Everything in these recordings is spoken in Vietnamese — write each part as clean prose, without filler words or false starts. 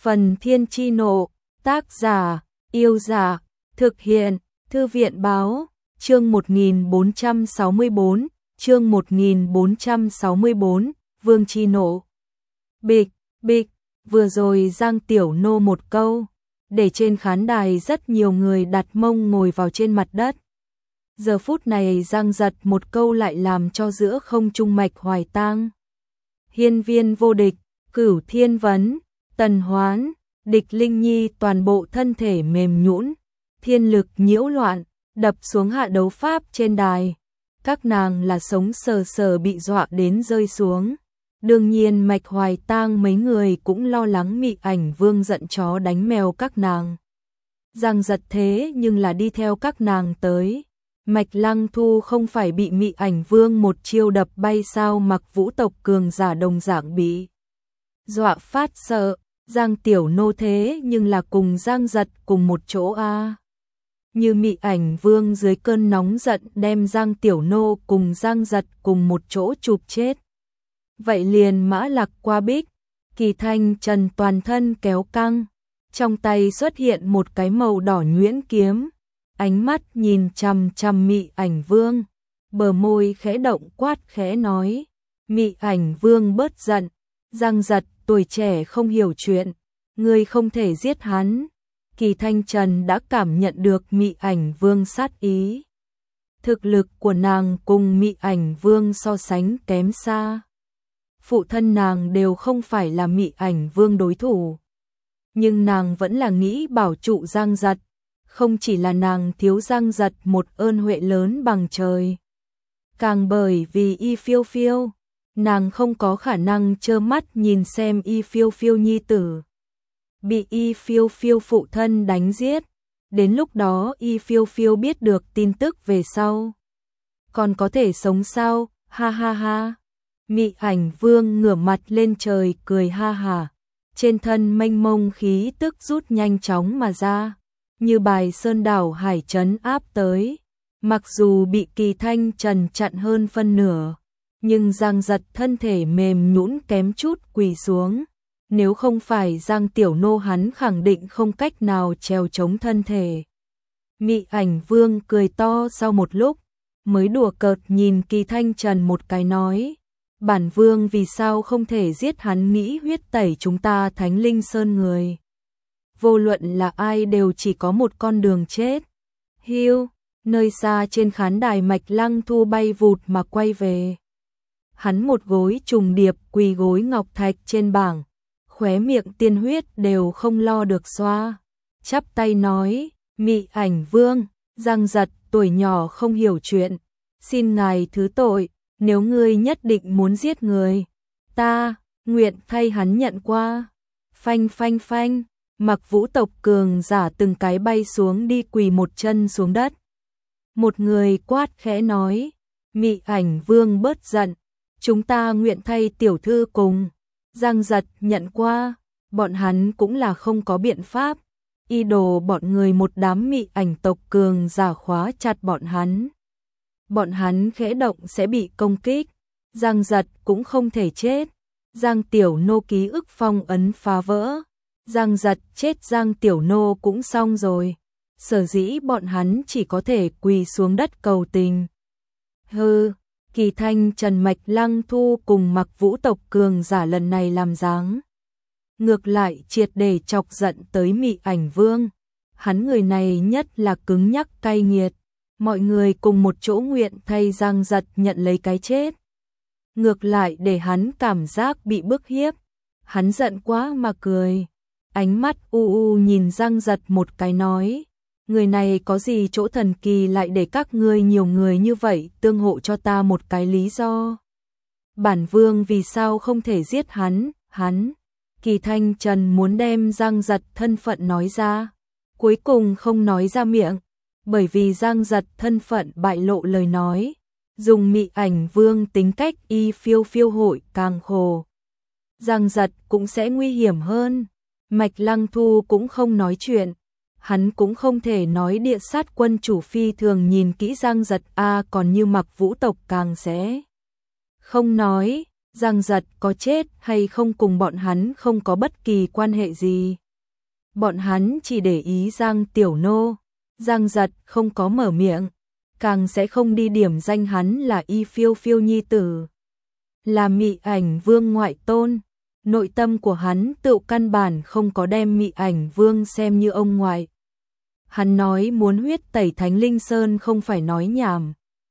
Phần Thiên Chi Nộ, tác giả, Yêu Giả, thực hiện, Thư viện Báo, chương 1464, chương 1464, Vương Chi Nộ. Bịch, bịch, vừa rồi Giang Tiểu Nô một câu, để trên khán đài rất nhiều người đặt mông ngồi vào trên mặt đất. Giờ phút này Giang Giật một câu lại làm cho giữa không trung mạch hoài tang. Hiên viên vô địch, Cửu Thiên Vấn, Tần Hoán, Địch Linh Nhi toàn bộ thân thể mềm nhũn, thiên lực nhiễu loạn, đập xuống hạ đấu pháp trên đài. Các nàng là sống sờ sờ bị dọa đến rơi xuống. Đương nhiên mạch hoài tang mấy người cũng lo lắng Mị Ảnh Vương giận chó đánh mèo các nàng. Giang Giật thế nhưng là đi theo các nàng tới. Mạch Lăng Thu không phải bị Mị Ảnh Vương một chiêu đập bay sao, Mặc Vũ tộc cường giả đồng dạng bị dọa phát sợ. Giang Tiểu Nô thế nhưng là cùng Giang Giật cùng một chỗ a. Như Mị Ảnh Vương dưới cơn nóng giận đem Giang Tiểu Nô cùng Giang Giật cùng một chỗ chụp chết. Vậy liền mã lạc qua bích, Kỳ Thanh Trần toàn thân kéo căng, trong tay xuất hiện một cái màu đỏ nhuyễn kiếm, ánh mắt nhìn chằm chằm Mị Ảnh Vương, bờ môi khẽ động quát khẽ nói, Mị Ảnh Vương bớt giận, Giang Giật tuổi trẻ không hiểu chuyện, ngươi không thể giết hắn. Kỳ Thanh Trần đã cảm nhận được Mị Ảnh Vương sát ý. Thực lực của nàng cùng Mị Ảnh Vương so sánh kém xa. Phụ thân nàng đều không phải là Mị Ảnh Vương đối thủ. Nhưng nàng vẫn là nghĩ bảo trụ Giang Giật. Không chỉ là nàng thiếu Giang Giật một ơn huệ lớn bằng trời. Càng bởi vì Y Phiêu Phiêu, nàng không có khả năng trơ mắt nhìn xem Y Phiêu Phiêu nhi tử bị Y Phiêu Phiêu phụ thân đánh giết. Đến lúc đó Y Phiêu Phiêu biết được tin tức về sau, còn có thể sống sao? Ha ha ha. Mị Ảnh Vương ngửa mặt lên trời cười ha hả, trên thân mênh mông khí tức rút nhanh chóng mà ra, như bài sơn đảo hải trấn áp tới. Mặc dù bị Kỳ Thanh Trần chặn hơn phân nửa, nhưng Giang Giật thân thể mềm nhũn kém chút quỳ xuống. Nếu không phải Giang Tiểu Nô hắn khẳng định không cách nào trèo chống thân thể. Mị Ảnh Vương cười to sau một lúc, mới đùa cợt nhìn Kỳ Thanh Trần một cái nói, bản vương vì sao không thể giết hắn, nghĩ huyết tẩy chúng ta Thánh Linh Sơn người. Vô luận là ai đều chỉ có một con đường chết. Hiu, nơi xa trên khán đài Mạch Lăng Thu bay vụt mà quay về. Hắn một gối trùng điệp quỳ gối ngọc thạch trên bảng, khóe miệng tiên huyết đều không lo được xoa, chắp tay nói, Mị Ảnh Vương, Giang Giật tuổi nhỏ không hiểu chuyện, xin ngài thứ tội, nếu ngươi nhất định muốn giết người, ta nguyện thay hắn nhận qua. Phanh phanh phanh, Mặc Vũ tộc cường giả từng cái bay xuống đi quỳ một chân xuống đất. Một người quát khẽ nói, Mị Ảnh Vương bớt giận, chúng ta nguyện thay tiểu thư cùng Giang Giật nhận qua. Bọn hắn cũng là không có biện pháp, y đồ bọn người một đám Mị Ảnh tộc cường giả khóa chặt bọn hắn. Bọn hắn khẽ động sẽ bị công kích, Giang Giật cũng không thể chết. Giang Tiểu Nô ký ức phong ấn phá vỡ, Giang Giật chết Giang Tiểu Nô cũng xong rồi. Sở dĩ bọn hắn chỉ có thể quỳ xuống đất cầu tình. Hừ, Kỳ Thanh Trần Mạch Lăng Thu cùng Mặc Vũ tộc cường giả lần này làm dáng ngược lại triệt để chọc giận tới Mị Ảnh Vương. Hắn người này nhất là cứng nhắc cay nghiệt, mọi người cùng một chỗ nguyện thay Giang Giật nhận lấy cái chết, ngược lại để hắn cảm giác bị bức hiếp. Hắn giận quá mà cười, ánh mắt u u nhìn Giang Giật một cái nói, người này có gì chỗ thần kỳ lại để các ngươi nhiều người như vậy tương hộ cho ta một cái lý do. Bản vương vì sao không thể giết hắn, hắn. Kỳ Thanh Trần muốn đem Giang Giật thân phận nói ra, cuối cùng không nói ra miệng, bởi vì Giang Giật thân phận bại lộ lời nói, dùng Mị Ảnh Vương tính cách Y Phiêu Phiêu hội càng khổ, Giang Giật cũng sẽ nguy hiểm hơn. Mạch Lăng Thu cũng không nói chuyện, hắn cũng không thể nói Địa Sát quân chủ phi thường nhìn kỹ Giang Giật a, còn như Mặc Vũ tộc càng sẽ không nói. Giang Giật có chết hay không cùng bọn hắn không có bất kỳ quan hệ gì. Bọn hắn chỉ để ý Giang Tiểu Nô. Giang Giật không có mở miệng, càng sẽ không đi điểm danh hắn là Y Phiêu Phiêu nhi tử, là Mị Ảnh Vương ngoại tôn. Nội tâm của hắn tự căn bản không có đem Mị Ảnh Vương xem như ông ngoại. Hắn nói muốn huyết tẩy Thánh Linh Sơn không phải nói nhảm,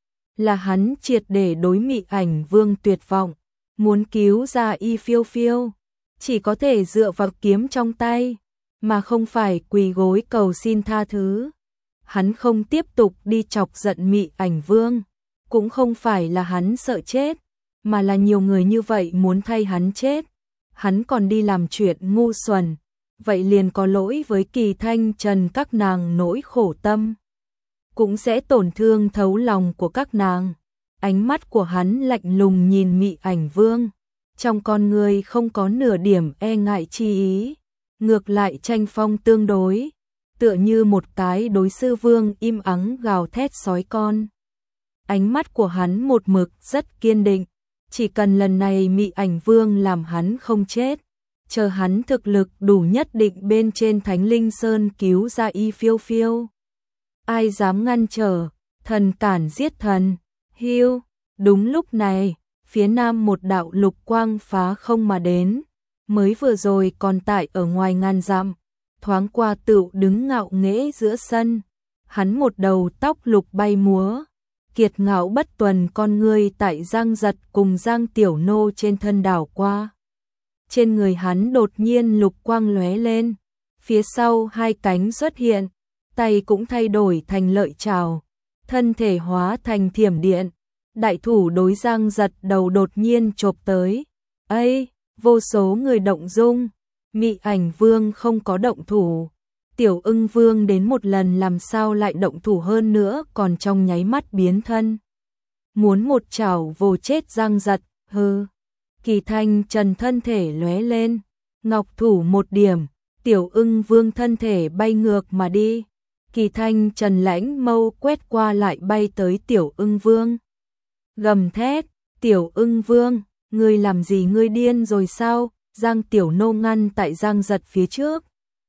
là hắn triệt để đối Mị Ảnh Vương tuyệt vọng, muốn cứu ra Y Phiêu Phiêu, chỉ có thể dựa vào kiếm trong tay, mà không phải quỳ gối cầu xin tha thứ. Hắn không tiếp tục đi chọc giận Mị Ảnh Vương, cũng không phải là hắn sợ chết, mà là nhiều người như vậy muốn thay hắn chết. Hắn còn đi làm chuyện ngu xuẩn, vậy liền có lỗi với Kỳ Thanh Trần các nàng nỗi khổ tâm, cũng sẽ tổn thương thấu lòng của các nàng. Ánh mắt của hắn lạnh lùng nhìn Mị Ảnh Vương, trong con người không có nửa điểm e ngại chi ý, ngược lại tranh phong tương đối, tựa như một cái đối sư vương im ắng gào thét sói con. Ánh mắt của hắn một mực rất kiên định, chỉ cần lần này Mị Ảnh Vương làm hắn không chết, chờ hắn thực lực đủ nhất định bên trên Thánh Linh Sơn cứu ra Y Phiêu Phiêu. Ai dám ngăn trở, thần cản giết thần. Hiu, đúng lúc này, phía nam một đạo lục quang phá không mà đến, mới vừa rồi còn tại ở ngoài ngàn dặm, thoáng qua tựu đứng ngạo nghễ giữa sân. Hắn một đầu tóc lục bay múa, kiệt ngạo bất tuần con ngươi tại Giang Giật cùng Giang Tiểu Nô trên thân đảo qua. Trên người hắn đột nhiên lục quang lóe lên, phía sau hai cánh xuất hiện, tay cũng thay đổi thành lợi trảo, thân thể hóa thành thiểm điện, đại thủ đối Giang Giật đầu đột nhiên chộp tới. Ây, vô số người động dung, Mị Ảnh Vương không có động thủ. Tiểu Ưng Vương đến một lần làm sao lại động thủ hơn nữa, còn trong nháy mắt biến thân, muốn một chảo vồ chết Giang Giật. Hừ. Kỳ Thanh Trần thân thể lóe lên, ngọc thủ một điểm, Tiểu Ưng Vương thân thể bay ngược mà đi. Kỳ Thanh Trần lãnh mâu quét qua lại bay tới Tiểu Ưng Vương, gầm thét, Tiểu Ưng Vương, ngươi làm gì, ngươi điên rồi sao? Giang Tiểu Nô ngăn tại Giang Giật phía trước,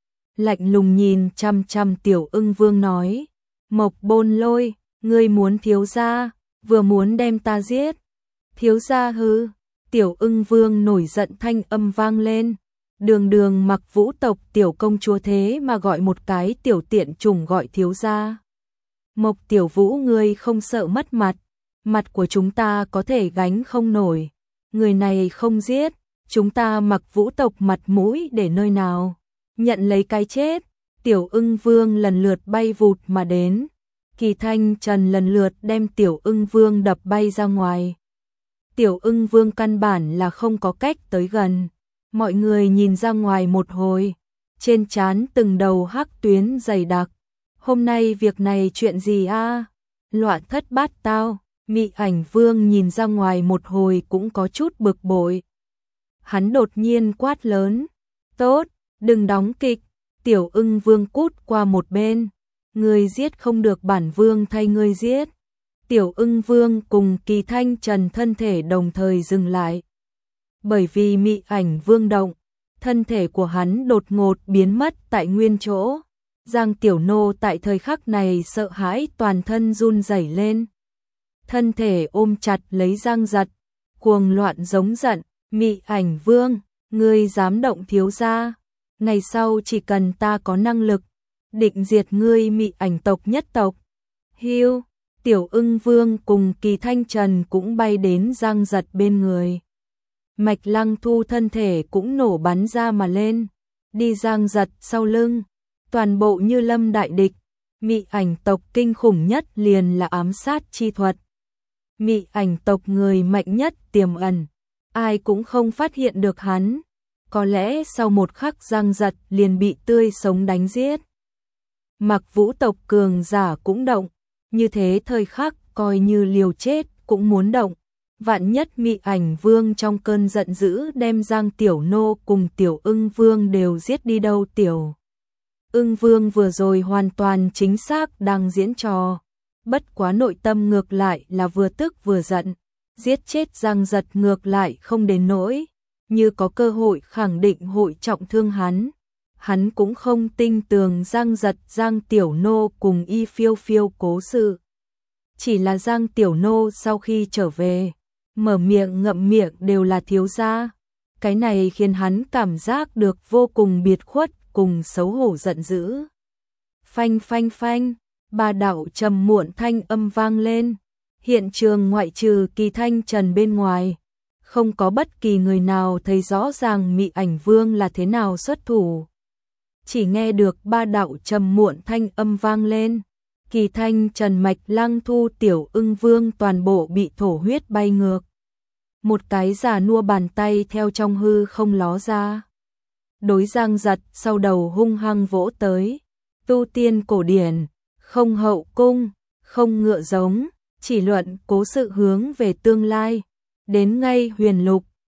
lạnh lùng nhìn chăm chăm Tiểu Ưng Vương nói, Mộc Bôn Lôi, ngươi muốn thiếu gia, vừa muốn đem ta giết. Thiếu gia hư. Tiểu Ưng Vương nổi giận thanh âm vang lên, đường đường Mặc Vũ tộc tiểu công chúa thế mà gọi một cái tiểu tiện chủng gọi thiếu gia. Mộc Tiểu Vũ, ngươi không sợ mất mặt, mặt của chúng ta có thể gánh không nổi, người này không giết, chúng ta Mặc Vũ tộc mặt mũi để nơi nào, nhận lấy cái chết. Tiểu Ưng Vương lần lượt bay vụt mà đến, Kỳ Thanh Trần lần lượt đem Tiểu Ưng Vương đập bay ra ngoài. Tiểu Ưng Vương căn bản là không có cách tới gần. Mọi người nhìn ra ngoài một hồi, trên trán từng đầu hắc tuyến dày đặc. Hôm nay việc này chuyện gì a? Loạn thất bát tao. Mị Ảnh Vương nhìn ra ngoài một hồi cũng có chút bực bội. Hắn đột nhiên quát lớn, tốt, đừng đóng kịch. Tiểu Ưng Vương cút qua một bên, ngươi giết không được bản vương thay ngươi giết. Tiểu Ưng Vương cùng Kỳ Thanh Trần thân thể đồng thời dừng lại. Bởi vì Mị Ảnh Vương động, thân thể của hắn đột ngột biến mất tại nguyên chỗ. Giang Tiểu Nô tại thời khắc này sợ hãi toàn thân run rẩy lên. Thân thể ôm chặt lấy Giang Giật, cuồng loạn giống giận, Mị Ảnh Vương, ngươi dám động thiếu gia, ngày sau chỉ cần ta có năng lực, định diệt ngươi Mị Ảnh tộc nhất tộc. Hiu. Tiểu Ưng Vương cùng Kỳ Thanh Trần cũng bay đến Giang Giật bên người. Mạch Lăng Thu thân thể cũng nổ bắn ra mà lên, đi Giang Giật sau lưng, toàn bộ như lâm đại địch. Mị Ảnh tộc kinh khủng nhất liền là ám sát chi thuật. Mị Ảnh tộc người mạnh nhất tiềm ẩn, ai cũng không phát hiện được hắn. Có lẽ sau một khắc Giang Giật liền bị tươi sống đánh giết. Mặc Vũ tộc cường giả cũng động. Như thế thời khắc coi như liều chết cũng muốn động. Vạn nhất Mị Ảnh Vương trong cơn giận dữ đem Giang Tiểu Nô cùng Tiểu Ưng Vương đều giết đi đâu. Tiểu Ưng Vương vừa rồi hoàn toàn chính xác đang diễn trò, bất quá nội tâm ngược lại là vừa tức vừa giận. giết chết Giang Giật ngược lại không đến nỗi, như có cơ hội khẳng định hội trọng thương hắn. Hắn cũng không tin tưởng Giang Giật Giang Tiểu Nô cùng Y Phiêu Phiêu cố sự. Chỉ là Giang Tiểu Nô sau khi trở về, mở miệng ngậm miệng đều là thiếu gia. Cái này khiến hắn cảm giác được vô cùng biệt khuất cùng xấu hổ giận dữ. Phanh phanh phanh, ba đạo trầm muộn thanh âm vang lên. Hiện trường ngoại trừ Kỳ Thanh Trần bên ngoài, không có bất kỳ người nào thấy rõ ràng Mị Ảnh Vương là thế nào xuất thủ. Chỉ nghe được ba đạo trầm muộn thanh âm vang lên. Kỳ Thanh Trần Mạch Lăng Thu Tiểu Ưng Vương toàn bộ bị thổ huyết bay ngược. Một cái già nua bàn tay theo trong hư không ló ra. Đối Giang Giật sau đầu hung hăng vỗ tới. Tu tiên cổ điển, không hậu cung, không ngựa giống, chỉ luận cố sự hướng về tương lai. Đến ngay huyền lục,